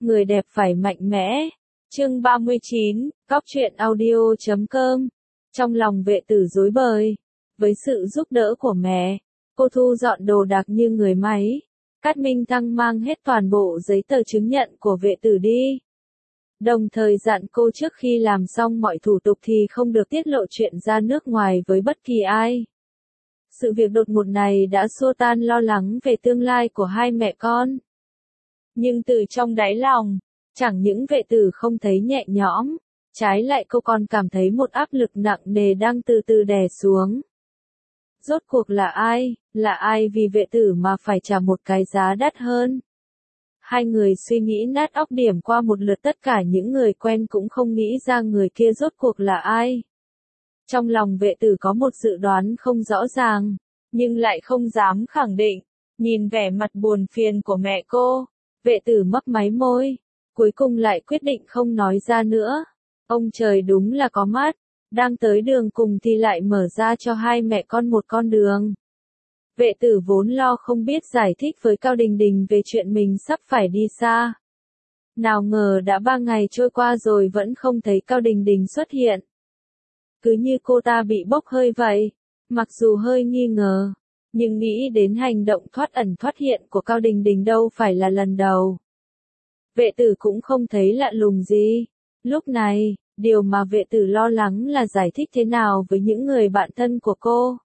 người đẹp phải mạnh mẽ. Chương 39, Cóc truyện audio.com. Trong lòng vệ tử rối bời. Với sự giúp đỡ của mẹ, cô thu dọn đồ đạc như người máy. Cát Minh Thăng mang hết toàn bộ giấy tờ chứng nhận của vệ tử đi. Đồng thời dặn cô trước khi làm xong mọi thủ tục thì không được tiết lộ chuyện ra nước ngoài với bất kỳ ai. Sự việc đột ngột này đã xua tan lo lắng về tương lai của hai mẹ con. Nhưng từ trong đáy lòng, chẳng những vệ tử không thấy nhẹ nhõm, trái lại cô còn cảm thấy một áp lực nặng nề đang từ từ đè xuống. Rốt cuộc là ai vì vệ tử mà phải trả một cái giá đắt hơn? Hai người suy nghĩ nát óc điểm qua một lượt tất cả những người quen cũng không nghĩ ra người kia rốt cuộc là ai. Trong lòng vệ tử có một dự đoán không rõ ràng, nhưng lại không dám khẳng định. Nhìn vẻ mặt buồn phiền của mẹ cô, vệ tử mấp máy môi, cuối cùng lại quyết định không nói ra nữa. Ông trời đúng là có mắt, đang tới đường cùng thì lại mở ra cho hai mẹ con một con đường. Vệ tử vốn lo không biết giải thích với Cao Đình Đình về chuyện mình sắp phải đi xa. Nào ngờ đã 3 ngày trôi qua rồi vẫn không thấy Cao Đình Đình xuất hiện. Cứ như cô ta bị bốc hơi vậy, mặc dù hơi nghi ngờ, nhưng nghĩ đến hành động thoát ẩn thoát hiện của Cao Đình Đình đâu phải là lần đầu. Vệ tử cũng không thấy lạ lùng gì. Lúc này, điều mà vệ tử lo lắng là giải thích thế nào với những người bạn thân của cô.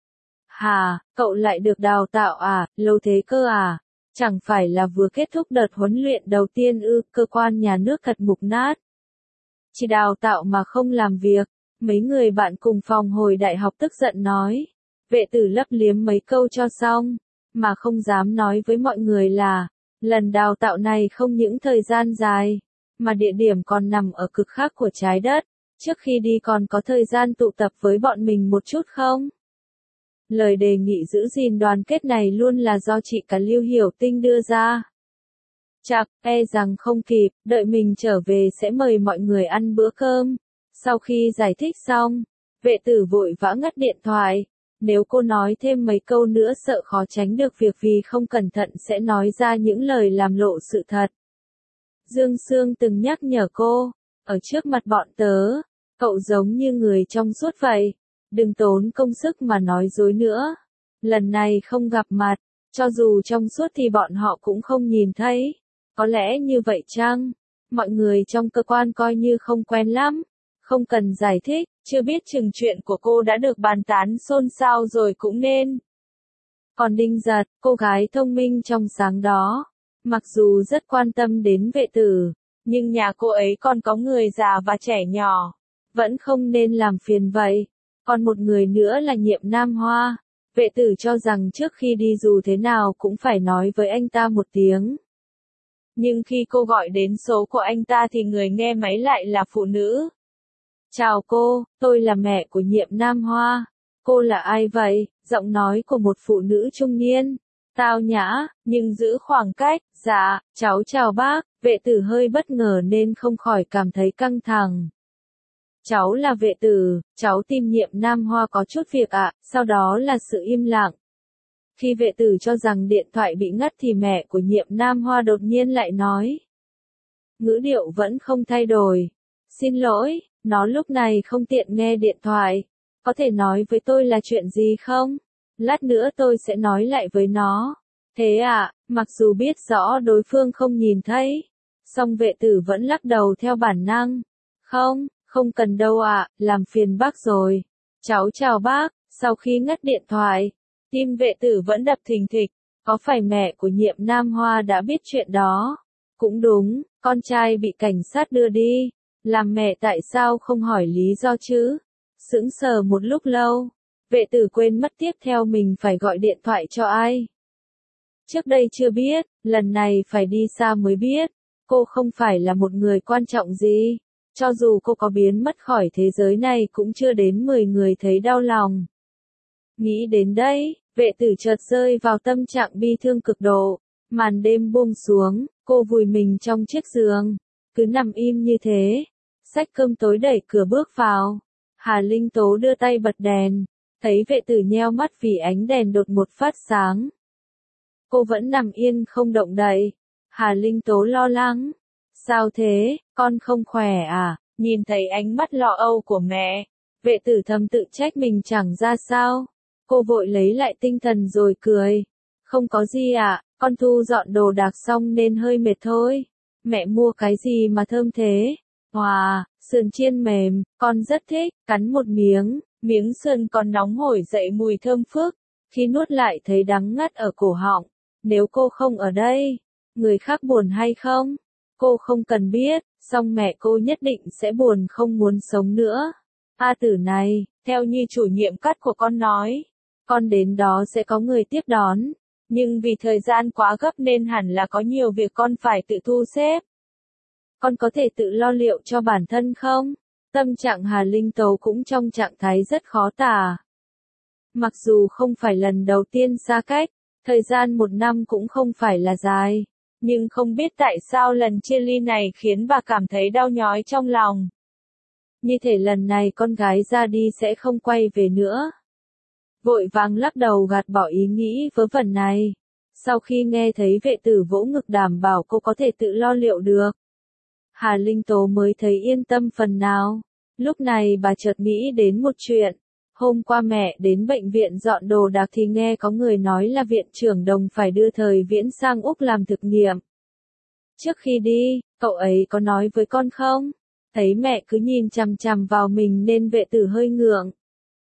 Hà, cậu lại được đào tạo à, lâu thế cơ à? Chẳng phải là vừa kết thúc đợt huấn luyện đầu tiên ư? Cơ quan nhà nước thật mục nát. Chỉ đào tạo mà không làm việc, mấy người bạn cùng phòng hồi đại học tức giận nói. Vệ tử lấp liếm mấy câu cho xong, mà không dám nói với mọi người là, lần đào tạo này không những thời gian dài, mà địa điểm còn nằm ở cực khác của trái đất. Trước khi đi còn có thời gian tụ tập với bọn mình một chút không? Lời đề nghị giữ gìn đoàn kết này luôn là do chị cả Lưu Hiểu Tinh đưa ra. Chắc, rằng không kịp, đợi mình trở về sẽ mời mọi người ăn bữa cơm. Sau khi giải thích xong, vệ tử vội vã ngắt điện thoại. Nếu cô nói thêm mấy câu nữa sợ khó tránh được việc vì không cẩn thận sẽ nói ra những lời làm lộ sự thật. Dương Sương từng nhắc nhở cô, ở trước mặt bọn tớ, cậu giống như người trong suốt vậy. Đừng tốn công sức mà nói dối nữa. Lần này không gặp mặt, cho dù trong suốt thì bọn họ cũng không nhìn thấy. Có lẽ như vậy chăng? Mọi người trong cơ quan coi như không quen lắm. Không cần giải thích, chưa biết chừng chuyện của cô đã được bàn tán xôn xao rồi cũng nên. Còn Đinh Giật, cô gái thông minh trong sáng đó, mặc dù rất quan tâm đến vệ tử, nhưng nhà cô ấy còn có người già và trẻ nhỏ, vẫn không nên làm phiền vậy. Còn một người nữa là Nhiệm Nam Hoa. Vệ tử cho rằng trước khi đi dù thế nào cũng phải nói với anh ta một tiếng. Nhưng khi cô gọi đến số của anh ta thì người nghe máy lại là phụ nữ. Chào cô, tôi là mẹ của Nhiệm Nam Hoa. Cô là ai vậy? Giọng nói của một phụ nữ trung niên. Tao nhã, nhưng giữ khoảng cách. Dạ, cháu chào bác. Vệ tử hơi bất ngờ nên không khỏi cảm thấy căng thẳng. Cháu là vệ tử, cháu tìm Nhiệm Nam Hoa có chút việc ạ. Sau đó là sự im lặng. Khi vệ tử cho rằng điện thoại bị ngắt thì mẹ của Nhiệm Nam Hoa đột nhiên lại nói. Ngữ điệu vẫn không thay đổi. Xin lỗi, nó lúc này không tiện nghe điện thoại. Có thể nói với tôi là chuyện gì không? Lát nữa tôi sẽ nói lại với nó. Thế ạ, mặc dù biết rõ đối phương không nhìn thấy, song vệ tử vẫn lắc đầu theo bản năng. Không cần đâu ạ, làm phiền bác rồi. Cháu chào bác. Sau khi ngắt điện thoại, tim vệ tử vẫn đập thình thịch. Có phải mẹ của Nhiệm Nam Hoa đã biết chuyện đó? Cũng đúng, con trai bị cảnh sát đưa đi. Làm mẹ tại sao không hỏi lý do chứ? Sững sờ một lúc lâu, vệ tử quên mất tiếp theo mình phải gọi điện thoại cho ai. Trước đây chưa biết, lần này phải đi xa mới biết. Cô không phải là một người quan trọng gì. Cho dù cô có biến mất khỏi thế giới này cũng chưa đến 10 người thấy đau lòng. Nghĩ đến đây, vệ tử chợt rơi vào tâm trạng bi thương cực độ. Màn đêm buông xuống, cô vùi mình trong chiếc giường, cứ nằm im như thế. Xách cơm tối đẩy cửa bước vào. Hà Linh Tố đưa tay bật đèn, thấy vệ tử nheo mắt vì ánh đèn đột một phát sáng. Cô vẫn nằm yên không động đậy. Hà Linh Tố lo lắng, Sao thế, con không khỏe à? Nhìn thấy ánh mắt lo âu của mẹ, vệ tử thầm tự trách mình chẳng ra sao. Cô vội lấy lại tinh thần rồi cười. Không có gì ạ, con thu dọn đồ đạc xong nên hơi mệt thôi. Mẹ mua cái gì mà thơm thế? Wow, sườn chiên mềm, con rất thích, cắn một miếng, miếng sườn còn nóng hổi dậy mùi thơm phức. Khi nuốt lại thấy đắng ngắt ở cổ họng. Nếu cô không ở đây, người khác buồn hay không? Cô không cần biết, song mẹ cô nhất định sẽ buồn không muốn sống nữa. A Tử này, theo như chủ nhiệm cắt của con nói, con đến đó sẽ có người tiếp đón. Nhưng vì thời gian quá gấp nên hẳn là có nhiều việc con phải tự thu xếp. Con có thể tự lo liệu cho bản thân không? Tâm trạng Hà Linh Tố cũng trong trạng thái rất khó tả. Mặc dù không phải lần đầu tiên xa cách, thời gian 1 năm cũng không phải là dài. Nhưng không biết tại sao lần chia ly này khiến bà cảm thấy đau nhói trong lòng. Như thể lần này con gái ra đi sẽ không quay về nữa. Vội vàng lắc đầu gạt bỏ ý nghĩ vớ vẩn này. Sau khi nghe thấy vệ tử vỗ ngực đảm bảo cô có thể tự lo liệu được, Hà Linh Tố mới thấy yên tâm phần nào. Lúc này bà chợt nghĩ đến một chuyện. Hôm qua mẹ đến bệnh viện dọn đồ đạc thì nghe có người nói là viện trưởng Đồng phải đưa Thời Viễn sang Úc làm thực nghiệm. Trước khi đi, cậu ấy có nói với con không? Thấy mẹ cứ nhìn chằm chằm vào mình nên vệ tử hơi ngượng.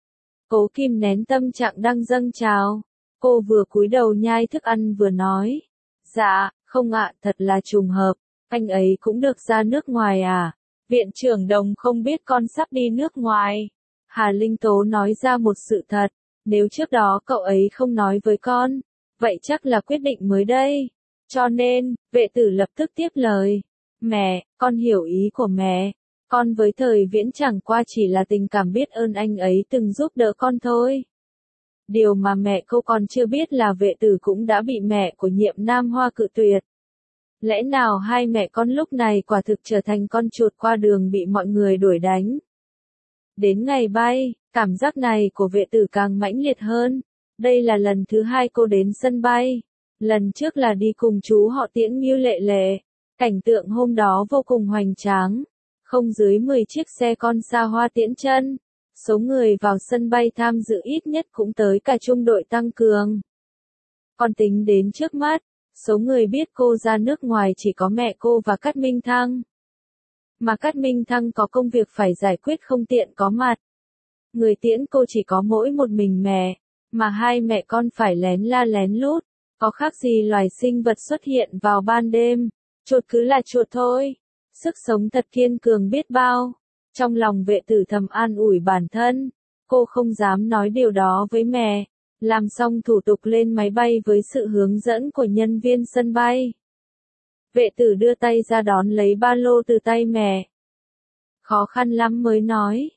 Cố kìm nén tâm trạng đang dâng trào. Cô vừa cúi đầu nhai thức ăn vừa nói. Dạ, không ạ, thật là trùng hợp. Anh ấy cũng được ra nước ngoài à? Viện trưởng Đồng không biết con sắp đi nước ngoài. Hà Linh Tố nói ra một sự thật. Nếu trước đó cậu ấy không nói với con, vậy chắc là quyết định mới đây. Cho nên, vệ tử lập tức tiếp lời. Mẹ, con hiểu ý của mẹ. Con với Thời Viễn chẳng qua chỉ là tình cảm biết ơn anh ấy từng giúp đỡ con thôi. Điều mà mẹ cô còn chưa biết là vệ tử cũng đã bị mẹ của Nhiệm Nam Hoa cự tuyệt. Lẽ nào hai mẹ con lúc này quả thực trở thành con chuột qua đường bị mọi người đuổi đánh. Đến ngày bay, cảm giác này của vệ tử càng mãnh liệt hơn. Đây là lần thứ 2 cô đến sân bay. Lần trước là đi cùng chú họ Tiễn Ngưu Lệ Lệ. Cảnh tượng hôm đó vô cùng hoành tráng. Không dưới 10 chiếc xe con xa hoa tiễn chân. Số người vào sân bay tham dự ít nhất cũng tới cả trung đội tăng cường. Còn tính đến trước mắt, số người biết cô ra nước ngoài chỉ có mẹ cô và Cát Minh Thăng. Mà Cát Minh Thăng có công việc phải giải quyết không tiện có mặt. Người tiễn cô chỉ có mỗi một mình mẹ, mà hai mẹ con phải lén la lén lút. Có khác gì loài sinh vật xuất hiện vào ban đêm. Chuột cứ là chuột thôi. Sức sống thật kiên cường biết bao. Trong lòng vệ tử thầm an ủi bản thân. Cô không dám nói điều đó với mẹ. Làm xong thủ tục lên máy bay với sự hướng dẫn của nhân viên sân bay. Vệ tử đưa tay ra đón lấy ba lô từ tay mẹ. Khó khăn lắm mới nói.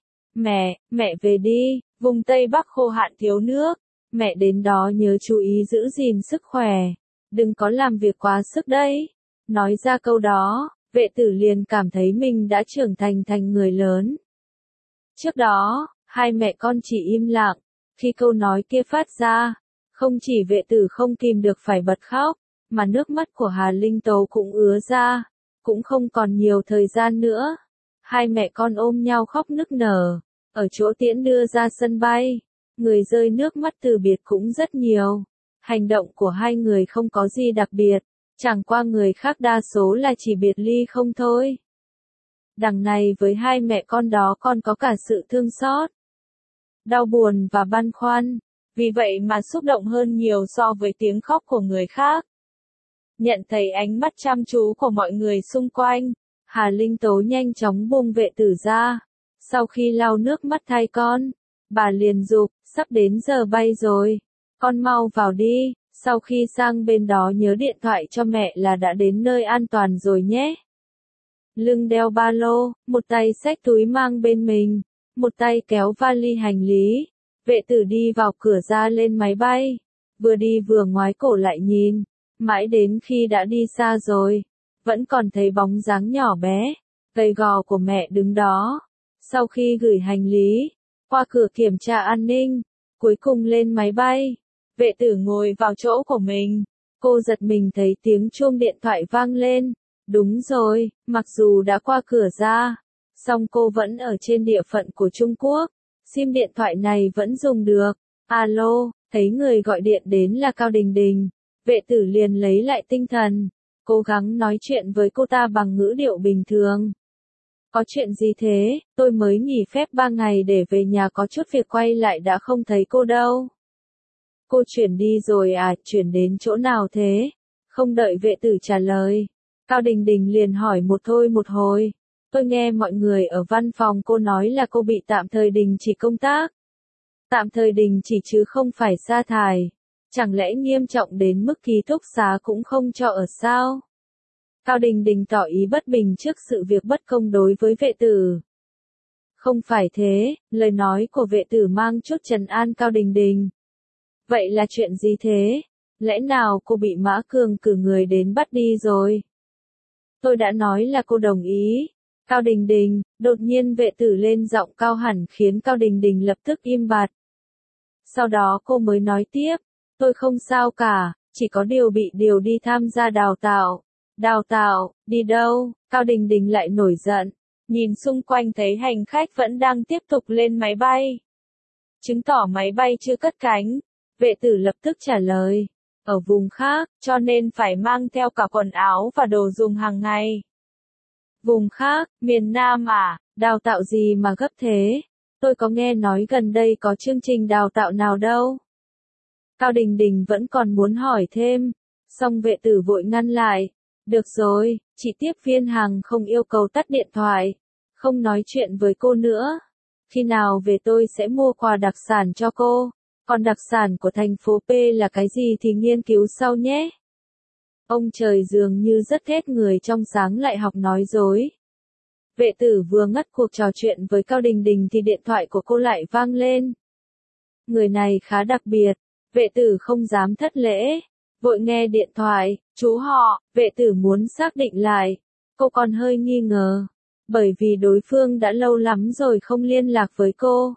Mẹ về đi, vùng Tây Bắc khô hạn thiếu nước. Mẹ đến đó nhớ chú ý giữ gìn sức khỏe. Đừng có làm việc quá sức đấy. Nói ra câu đó, vệ tử liền cảm thấy mình đã trưởng thành người lớn. Trước đó, hai mẹ con chỉ im lặng. Khi câu nói kia phát ra, không chỉ vệ tử không kìm được phải bật khóc, mà nước mắt của Hà Linh Tố cũng ứa ra. Cũng không còn nhiều thời gian nữa. Hai mẹ con ôm nhau khóc nức nở. Ở chỗ tiễn đưa ra sân bay, người rơi nước mắt từ biệt cũng rất nhiều. Hành động của hai người không có gì đặc biệt, chẳng qua người khác đa số là chỉ biệt ly không thôi. Đằng này với hai mẹ con đó còn có cả sự thương xót, đau buồn và băn khoăn, vì vậy mà xúc động hơn nhiều so với tiếng khóc của người khác. Nhận thấy ánh mắt chăm chú của mọi người xung quanh, Hà Linh Tố nhanh chóng buông vệ tử ra. Sau khi lau nước mắt thay con, bà liền giục, sắp đến giờ bay rồi. Con mau vào đi, sau khi sang bên đó nhớ điện thoại cho mẹ là đã đến nơi an toàn rồi nhé. Lưng đeo ba lô, một tay xách túi mang bên mình, một tay kéo vali hành lý. Vệ tử đi vào cửa ra lên máy bay, vừa đi vừa ngoái cổ lại nhìn, mãi đến khi đã đi xa rồi, vẫn còn thấy bóng dáng nhỏ bé, gầy gò của mẹ đứng đó. Sau khi gửi hành lý, qua cửa kiểm tra an ninh, cuối cùng lên máy bay, vệ tử ngồi vào chỗ của mình. Cô giật mình thấy tiếng chuông điện thoại vang lên, Đúng rồi, mặc dù đã qua cửa ra, song cô vẫn ở trên địa phận của Trung Quốc. SIM điện thoại này vẫn dùng được. Alo, thấy người gọi điện đến là Cao Đình Đình. Vệ tử liền lấy lại tinh thần, cố gắng nói chuyện với cô ta bằng ngữ điệu bình thường. Có chuyện gì thế, tôi mới nghỉ phép 3 ngày để về nhà có chút việc quay lại đã không thấy cô đâu. Cô chuyển đi rồi à, chuyển đến chỗ nào thế? Không đợi vệ tử trả lời, Cao Đình Đình liền hỏi một thôi một hồi. Tôi nghe mọi người ở văn phòng cô nói là cô bị tạm thời đình chỉ công tác. Tạm thời đình chỉ chứ không phải sa thải. Chẳng lẽ nghiêm trọng đến mức ký túc xá cũng không cho ở sao? Cao Đình Đình tỏ ý bất bình trước sự việc bất công đối với vệ tử. Không phải thế, lời nói của vệ tử mang chút trấn an Cao Đình Đình. Vậy là chuyện gì thế? Lẽ nào cô bị Mã Cường cử người đến bắt đi rồi? Tôi đã nói là cô đồng ý. Cao Đình Đình, đột nhiên vệ tử lên giọng cao hẳn khiến Cao Đình Đình lập tức im bặt. Sau đó cô mới nói tiếp, tôi không sao cả, chỉ có điều bị điều đi tham gia đào tạo. Đào tạo, đi đâu? Cao Đình Đình lại nổi giận, nhìn xung quanh thấy hành khách vẫn đang tiếp tục lên máy bay. Chứng tỏ máy bay chưa cất cánh. Vệ tử lập tức trả lời, ở vùng khác, cho nên phải mang theo cả quần áo và đồ dùng hàng ngày. Vùng khác, miền Nam à, đào tạo gì mà gấp thế? Tôi có nghe nói gần đây có chương trình đào tạo nào đâu. Cao Đình Đình vẫn còn muốn hỏi thêm, song vệ tử vội ngăn lại. Được rồi, chị tiếp viên hàng không yêu cầu tắt điện thoại, không nói chuyện với cô nữa. Khi nào về tôi sẽ mua quà đặc sản cho cô, còn đặc sản của thành phố P là cái gì thì nghiên cứu sau nhé. Ông trời dường như rất ghét người trong sáng lại học nói dối. Vệ tử vừa ngắt cuộc trò chuyện với Cao Đình Đình thì điện thoại của cô lại vang lên. Người này khá đặc biệt, vệ tử không dám thất lễ. Vội nghe điện thoại, chú họ, vệ tử muốn xác định lại. Cô còn hơi nghi ngờ, bởi vì đối phương đã lâu lắm rồi không liên lạc với cô.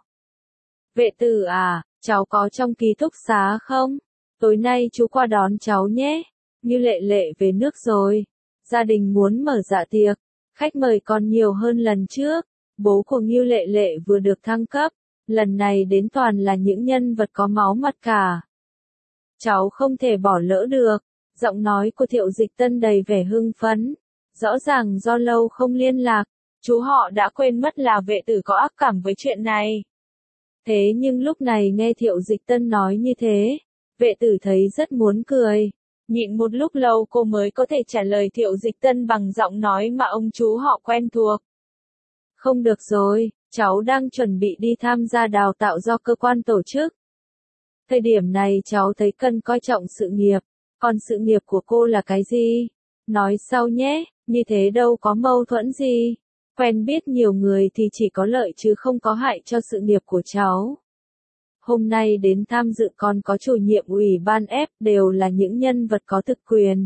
Vệ tử à, cháu có trong ký túc xá không? Tối nay chú qua đón cháu nhé. Như Lệ Lệ về nước rồi. Gia đình muốn mở dạ tiệc. Khách mời còn nhiều hơn lần trước. Bố của Như Lệ Lệ vừa được thăng cấp. Lần này đến toàn là những nhân vật có máu mặt cả. Cháu không thể bỏ lỡ được. Giọng nói của Thiệu Dịch Tân đầy vẻ hưng phấn. Rõ ràng do lâu không liên lạc, chú họ đã quên mất là vệ tử có ác cảm với chuyện này. Thế nhưng lúc này nghe Thiệu Dịch Tân nói như thế, vệ tử thấy rất muốn cười. Nhịn một lúc lâu cô mới có thể trả lời Thiệu Dịch Tân bằng giọng nói mà ông chú họ quen thuộc. Không được rồi, cháu đang chuẩn bị đi tham gia đào tạo do cơ quan tổ chức. Thời điểm này cháu thấy cần coi trọng sự nghiệp, còn sự nghiệp của cô là cái gì? Nói sau nhé, như thế đâu có mâu thuẫn gì. Quen biết nhiều người thì chỉ có lợi chứ không có hại cho sự nghiệp của cháu. Hôm nay đến tham dự còn có chủ nhiệm ủy ban F đều là những nhân vật có thực quyền.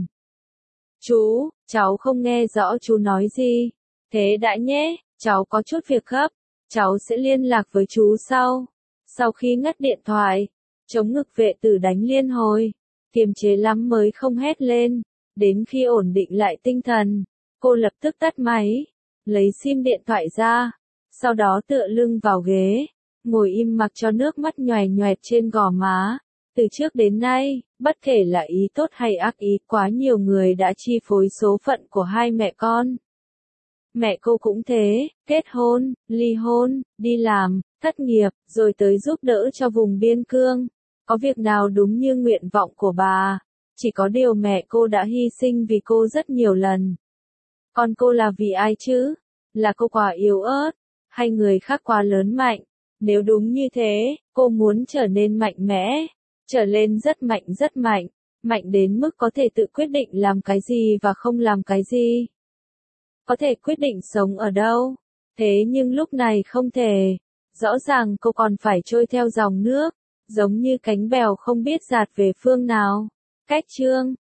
Chú, cháu không nghe rõ chú nói gì. Thế đã nhé, cháu có chút việc gấp, cháu sẽ liên lạc với chú sau. Sau khi ngắt điện thoại, chống ngực vệ tử đánh liên hồi, kiềm chế lắm mới không hét lên. Đến khi ổn định lại tinh thần, cô lập tức tắt máy, lấy sim điện thoại ra, sau đó tựa lưng vào ghế, ngồi im mặc cho nước mắt nhoài nhoẹt trên gò má. Từ trước đến nay, bất kể là ý tốt hay ác ý, quá nhiều người đã chi phối số phận của hai mẹ con. Mẹ cô cũng thế, kết hôn, ly hôn, đi làm, thất nghiệp, rồi tới giúp đỡ cho vùng biên cương. Có việc nào đúng như nguyện vọng của bà? Chỉ có điều mẹ cô đã hy sinh vì cô rất nhiều lần. Còn cô là vì ai chứ? Là cô quá yếu ớt, hay người khác quá lớn mạnh? Nếu đúng như thế, cô muốn trở nên mạnh mẽ, trở lên rất mạnh, mạnh đến mức có thể tự quyết định làm cái gì và không làm cái gì. Có thể quyết định sống ở đâu, thế nhưng lúc này không thể. Rõ ràng cô còn phải trôi theo dòng nước, giống như cánh bèo không biết dạt về phương nào. Cách chương